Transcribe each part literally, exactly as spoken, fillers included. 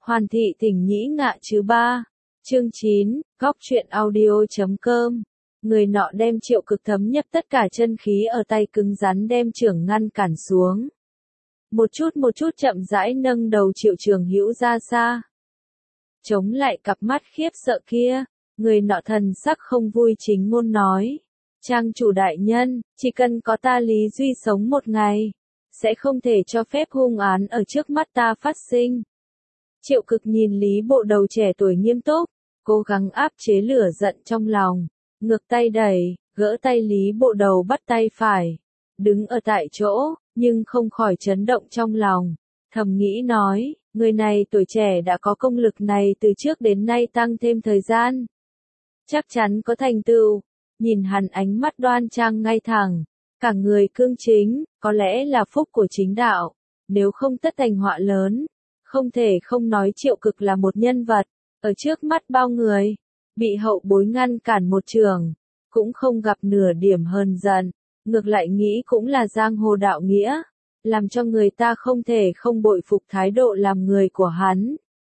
Hoàn thị tỉnh nhĩ ngạ chứ ba. Chương chín, góc truyện audio chấm com. Người nọ đem Triệu Cực thấm nhập tất cả chân khí ở tay cứng rắn đem trưởng ngăn cản xuống. Một chút một chút chậm rãi nâng đầu Triệu Trường Hữu ra xa. Chống lại cặp mắt khiếp sợ kia, người nọ thần sắc không vui chính ngôn nói. Trang chủ đại nhân, chỉ cần có ta Lý Duy sống một ngày, sẽ không thể cho phép hung án ở trước mắt ta phát sinh. Triệu Cực nhìn Lý Bộ Đầu trẻ tuổi nghiêm túc, cố gắng áp chế lửa giận trong lòng, ngược tay đẩy, gỡ tay Lý Bộ Đầu bắt tay phải, đứng ở tại chỗ, nhưng không khỏi chấn động trong lòng, thầm nghĩ nói, người này tuổi trẻ đã có công lực này từ trước đến nay tăng thêm thời gian. Chắc chắn có thành tựu, nhìn hắn ánh mắt đoan trang ngay thẳng, cả người cương chính, có lẽ là phúc của chính đạo, nếu không tất thành họa lớn. Không thể không nói Triệu Cực là một nhân vật, ở trước mắt bao người, bị hậu bối ngăn cản một trường, cũng không gặp nửa điểm hờn giận, ngược lại nghĩ cũng là giang hồ đạo nghĩa, làm cho người ta không thể không bội phục thái độ làm người của hắn.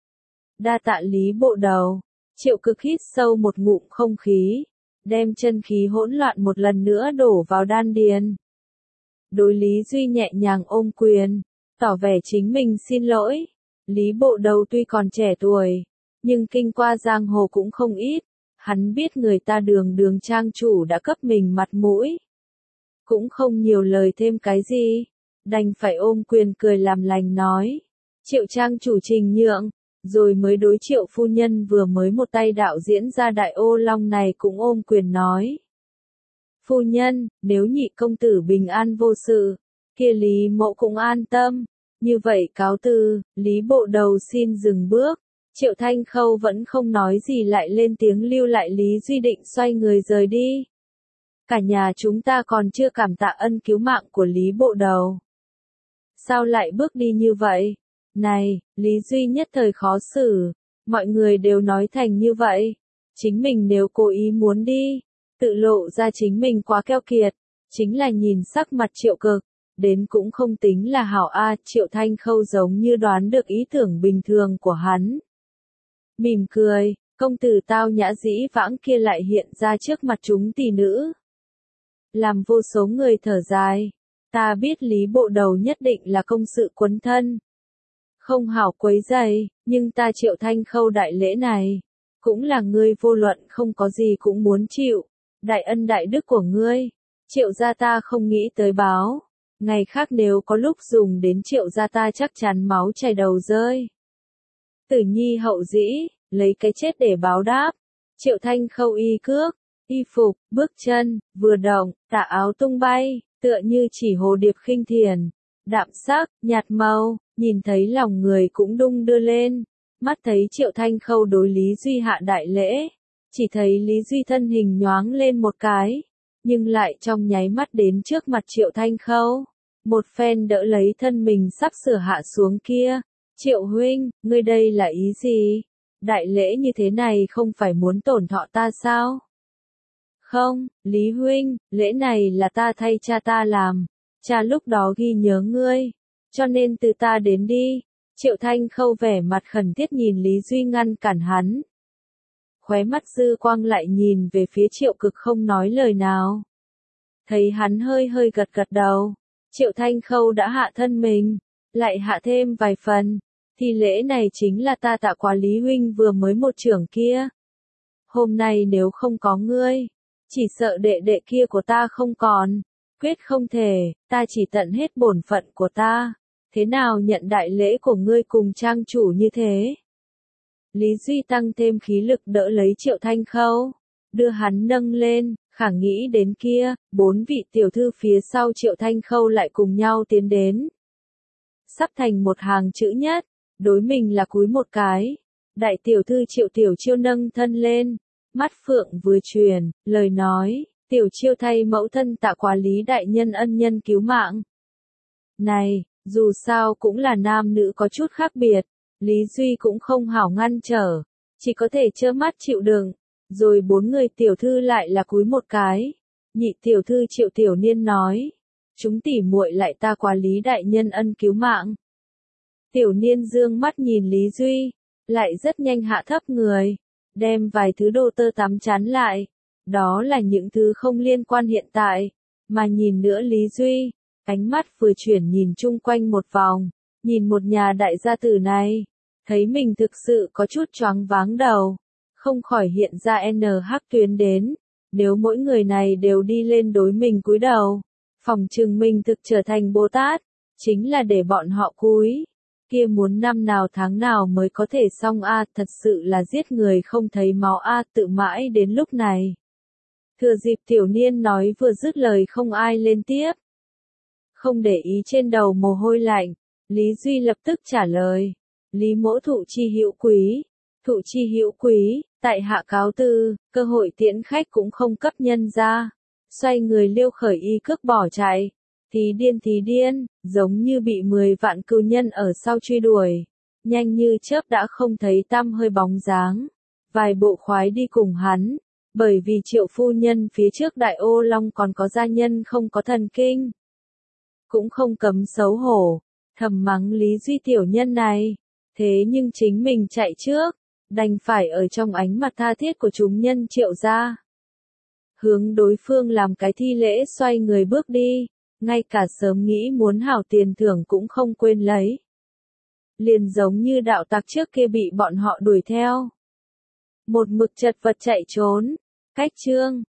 Đa tạ Lý Bộ Đầu, Triệu Cực hít sâu một ngụm không khí, đem chân khí hỗn loạn một lần nữa đổ vào đan điền. Đối Lý Duy nhẹ nhàng ôm quyền, tỏ vẻ chính mình xin lỗi. Lý Bộ Đầu tuy còn trẻ tuổi, nhưng kinh qua giang hồ cũng không ít, hắn biết người ta đường đường trang chủ đã cấp mình mặt mũi. Cũng không nhiều lời thêm cái gì, đành phải ôm quyền cười làm lành nói. Triệu trang chủ trình nhượng, rồi mới đối Triệu phu nhân vừa mới một tay đạo diễn ra Đại Ô Long này cũng ôm quyền nói. Phu nhân, nếu nhị công tử bình an vô sự, kia Lý mộ cũng an tâm. Như vậy cáo từ, Lý Bộ Đầu xin dừng bước, Triệu Thanh Khâu vẫn không nói gì lại lên tiếng lưu lại Lý Duy định xoay người rời đi. Cả nhà chúng ta còn chưa cảm tạ ân cứu mạng của Lý Bộ Đầu. Sao lại bước đi như vậy? Này, Lý Duy nhất thời khó xử, mọi người đều nói thành như vậy. Chính mình nếu cố ý muốn đi, tự lộ ra chính mình quá keo kiệt, chính là nhìn sắc mặt Triệu Cực. Đến cũng không tính là hảo a. Triệu Thanh Khâu giống như đoán được ý tưởng bình thường của hắn. Mỉm cười, công tử tao nhã dĩ vãng kia lại hiện ra trước mặt chúng tỷ nữ. Làm vô số người thở dài, ta biết Lý Bộ Đầu nhất định là công sự quấn thân. Không hảo quấy rầy, nhưng ta Triệu Thanh Khâu đại lễ này, cũng là ngươi vô luận không có gì cũng muốn chịu, đại ân đại đức của ngươi, Triệu gia ta không nghĩ tới báo. Ngày khác nếu có lúc dùng đến Triệu gia ta chắc chắn máu chảy đầu rơi. Tử nhi hậu dĩ, lấy cái chết để báo đáp. Triệu Thanh Khâu y cước, y phục, bước chân, vừa động, tà áo tung bay, tựa như chỉ hồ điệp khinh thiền. Đạm sắc, nhạt màu, nhìn thấy lòng người cũng đung đưa lên. Mắt thấy Triệu Thanh Khâu đối Lý Duy hạ đại lễ. Chỉ thấy Lý Duy thân hình nhoáng lên một cái. Nhưng lại trong nháy mắt đến trước mặt Triệu Thanh Khâu. Một phen đỡ lấy thân mình sắp sửa hạ xuống kia. Triệu huynh, ngươi đây là ý gì? Đại lễ như thế này không phải muốn tổn thọ ta sao? Không, Lý huynh, lễ này là ta thay cha ta làm. Cha lúc đó ghi nhớ ngươi. Cho nên từ ta đến đi. Triệu Thanh Khâu vẻ mặt khẩn thiết nhìn Lý Duy ngăn cản hắn. Khóe mắt dư quang lại nhìn về phía Triệu Cực không nói lời nào. Thấy hắn hơi hơi gật gật đầu. Triệu Thanh Khâu đã hạ thân mình, lại hạ thêm vài phần, thì lễ này chính là ta tạ quá Lý huynh vừa mới một trưởng kia. Hôm nay nếu không có ngươi, chỉ sợ đệ đệ kia của ta không còn, quyết không thể, ta chỉ tận hết bổn phận của ta, thế nào nhận đại lễ của ngươi cùng trang chủ như thế. Lý Duy tăng thêm khí lực đỡ lấy Triệu Thanh Khâu, đưa hắn nâng lên. Khả nghĩ đến kia, bốn vị tiểu thư phía sau Triệu Thanh Khâu lại cùng nhau tiến đến. Sắp thành một hàng chữ nhất, đối mình là cúi một cái. Đại tiểu thư Triệu Tiểu Chiêu nâng thân lên, mắt phượng vừa truyền, lời nói, Tiểu Chiêu thay mẫu thân tạ quá Lý đại nhân ân nhân cứu mạng. Này, dù sao cũng là nam nữ có chút khác biệt, Lý Duy cũng không hảo ngăn trở, chỉ có thể trơ mắt chịu đựng. Rồi bốn người tiểu thư lại là cúi một cái. Nhị tiểu thư Triệu Tiểu Niên nói. Chúng tỉ muội lại ta quá Lý đại nhân ân cứu mạng. Tiểu Niên dương mắt nhìn Lý Duy, lại rất nhanh hạ thấp người, đem vài thứ đồ tơ tắm chắn lại. Đó là những thứ không liên quan hiện tại, mà nhìn nữa Lý Duy, ánh mắt vừa chuyển nhìn chung quanh một vòng, nhìn một nhà đại gia tử này, thấy mình thực sự có chút choáng váng đầu, không khỏi hiện ra N H tuyến đến, nếu mỗi người này đều đi lên đối mình cúi đầu, phỏng chừng mình thực trở thành Bồ Tát, chính là để bọn họ cúi, kia muốn năm nào tháng nào mới có thể xong a, thật sự là giết người không thấy máu a, tự mãi đến lúc này. Thừa dịp Tiểu Niên nói vừa dứt lời không ai lên tiếp. Không để ý trên đầu mồ hôi lạnh, Lý Duy lập tức trả lời, Lý mỗ thụ chi hữu quý, thụ chi hữu quý, tại hạ cáo từ, cơ hội tiễn khách cũng không cấp nhân ra, xoay người liêu khởi y cước bỏ chạy, thì điên thì điên, giống như bị mười vạn cừu nhân ở sau truy đuổi, nhanh như chớp đã không thấy tăm hơi bóng dáng, vài bộ khoái đi cùng hắn, bởi vì Triệu phu nhân phía trước Đại Ô Long còn có gia nhân không có thần kinh, cũng không cấm xấu hổ, thầm mắng Lý Duy tiểu nhân này, thế nhưng chính mình chạy trước, đành phải ở trong ánh mặt tha thiết của chúng nhân Triệu gia, hướng đối phương làm cái thi lễ xoay người bước đi, ngay cả sớm nghĩ muốn hảo tiền thưởng cũng không quên lấy. Liền giống như đạo tặc trước kia bị bọn họ đuổi theo, một mực chật vật chạy trốn. Cách chương